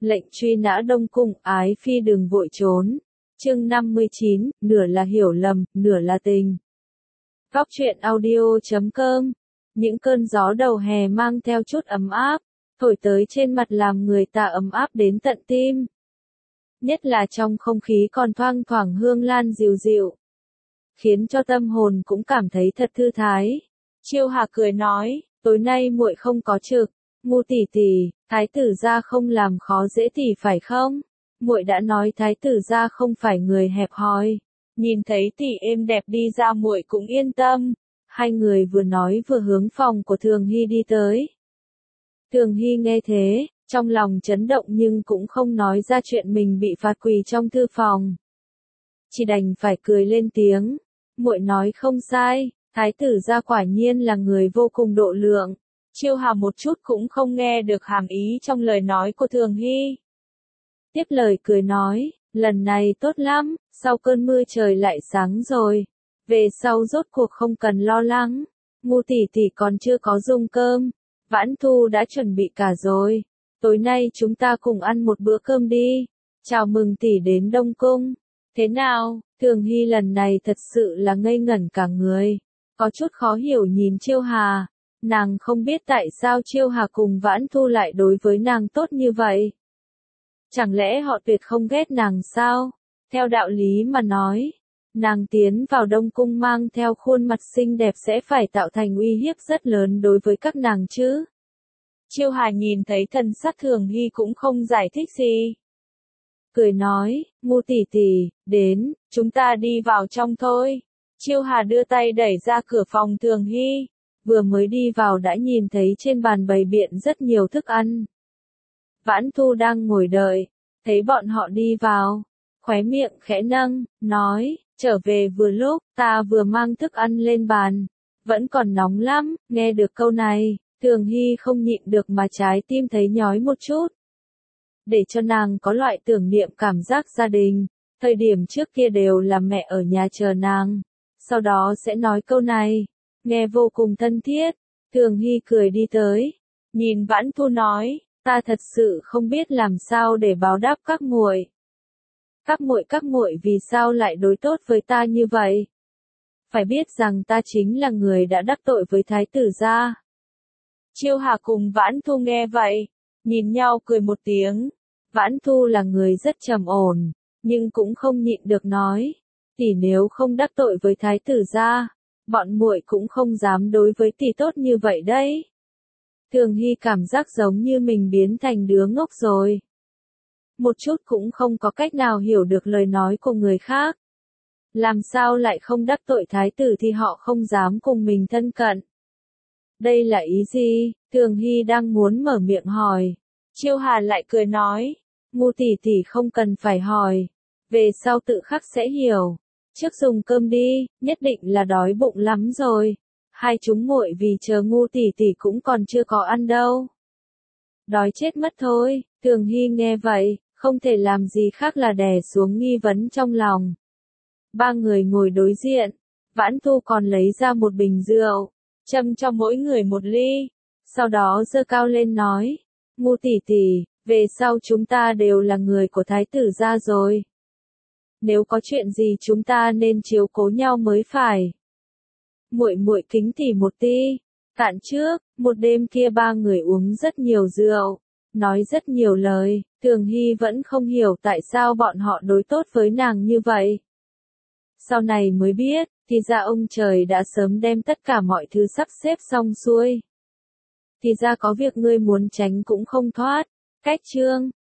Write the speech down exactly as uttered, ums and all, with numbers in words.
Lệnh truy nã Đông Cung, ái phi đừng vội trốn. Chương năm mươi chín, nửa là hiểu lầm, nửa là tình. Góc truyện audio chấm com. Những cơn gió đầu hè mang theo chút ấm áp, thổi tới trên mặt làm người ta ấm áp đến tận tim. Nhất là trong không khí còn thoang thoảng hương lan dịu dịu, khiến cho tâm hồn cũng cảm thấy thật thư thái. Chiêu Hà cười nói, tối nay muội không có trực. Ngu tỷ tỷ, thái tử gia không làm khó dễ tỷ phải không? Muội đã nói thái tử gia không phải người hẹp hòi. Nhìn thấy tỷ êm đẹp đi ra muội cũng yên tâm. Hai người vừa nói vừa hướng phòng của Thường Hy đi tới. Thường Hy nghe thế, trong lòng chấn động nhưng cũng không nói ra chuyện mình bị phạt quỳ trong thư phòng. Chỉ đành phải cười lên tiếng. Muội nói không sai, thái tử gia quả nhiên là người vô cùng độ lượng. Chiêu Hà một chút cũng không nghe được hàm ý trong lời nói của Thường Hy. Tiếp lời cười nói, lần này tốt lắm, sau cơn mưa trời lại sáng rồi. Về sau rốt cuộc không cần lo lắng. Ngu tỷ tỷ còn chưa có dùng cơm. Vãn Thu đã chuẩn bị cả rồi. Tối nay chúng ta cùng ăn một bữa cơm đi. Chào mừng tỷ đến Đông Cung. Thế nào, Thường Hy lần này thật sự là ngây ngẩn cả người. Có chút khó hiểu nhìn Chiêu Hà. Nàng không biết tại sao Chiêu Hà cùng Vãn Thu lại đối với nàng tốt như vậy. Chẳng lẽ họ tuyệt không ghét nàng sao? Theo đạo lý mà nói, nàng tiến vào Đông Cung mang theo khuôn mặt xinh đẹp sẽ phải tạo thành uy hiếp rất lớn đối với các nàng chứ. Chiêu Hà nhìn thấy thần sắc Thường Hy cũng không giải thích gì. Cười nói, Ngu tỷ tỷ, đến, chúng ta đi vào trong thôi. Chiêu Hà đưa tay đẩy ra cửa phòng Thường Hy. Vừa mới đi vào đã nhìn thấy trên bàn bày biện rất nhiều thức ăn. Vãn Thu đang ngồi đợi, thấy bọn họ đi vào, khóe miệng khẽ nâng, nói, trở về vừa lúc, ta vừa mang thức ăn lên bàn, vẫn còn nóng lắm. Nghe được câu này, Thường Hy không nhịn được mà trái tim thấy nhói một chút. Để cho nàng có loại tưởng niệm cảm giác gia đình, thời điểm trước kia đều là mẹ ở nhà chờ nàng, sau đó sẽ nói câu này. Nghe vô cùng thân thiết, Thường Hy cười đi tới, nhìn Vãn Thu nói, ta thật sự không biết làm sao để báo đáp các muội. Các muội các muội vì sao lại đối tốt với ta như vậy? Phải biết rằng ta chính là người đã đắc tội với thái tử gia. Chiêu Hà cùng Vãn Thu nghe vậy, nhìn nhau cười một tiếng. Vãn Thu là người rất trầm ổn, nhưng cũng không nhịn được nói, tỷ nếu không đắc tội với thái tử gia, bọn muội cũng không dám đối với tỷ tốt như vậy đấy. Thường Hy cảm giác giống như mình biến thành đứa ngốc rồi. Một chút cũng không có cách nào hiểu được lời nói của người khác. Làm sao lại không đắc tội thái tử thì họ không dám cùng mình thân cận. Đây là ý gì? Thường Hy đang muốn mở miệng hỏi. Chiêu Hà lại cười nói, Ngu tỷ tỷ không cần phải hỏi. Về sau tự khắc sẽ hiểu. Trước dùng cơm đi, nhất định là đói bụng lắm rồi. Hai chúng muội vì chờ Ngu tỷ tỷ cũng còn chưa có ăn đâu. Đói chết mất thôi. Thường Hy nghe vậy, không thể làm gì khác là đè xuống nghi vấn trong lòng. Ba người ngồi đối diện, Vãn Thu còn lấy ra một bình rượu, châm cho mỗi người một ly. Sau đó giơ cao lên nói, Ngu tỷ tỷ, về sau chúng ta đều là người của thái tử gia rồi. Nếu có chuyện gì chúng ta nên chiếu cố nhau mới phải. Muội muội kính tỷ một tí. Cạn trước, một đêm kia ba người uống rất nhiều rượu, nói rất nhiều lời. Thường Hy vẫn không hiểu tại sao bọn họ đối tốt với nàng như vậy. Sau này mới biết, thì ra ông trời đã sớm đem tất cả mọi thứ sắp xếp xong xuôi. Thì ra có việc ngươi muốn tránh cũng không thoát. Cách chương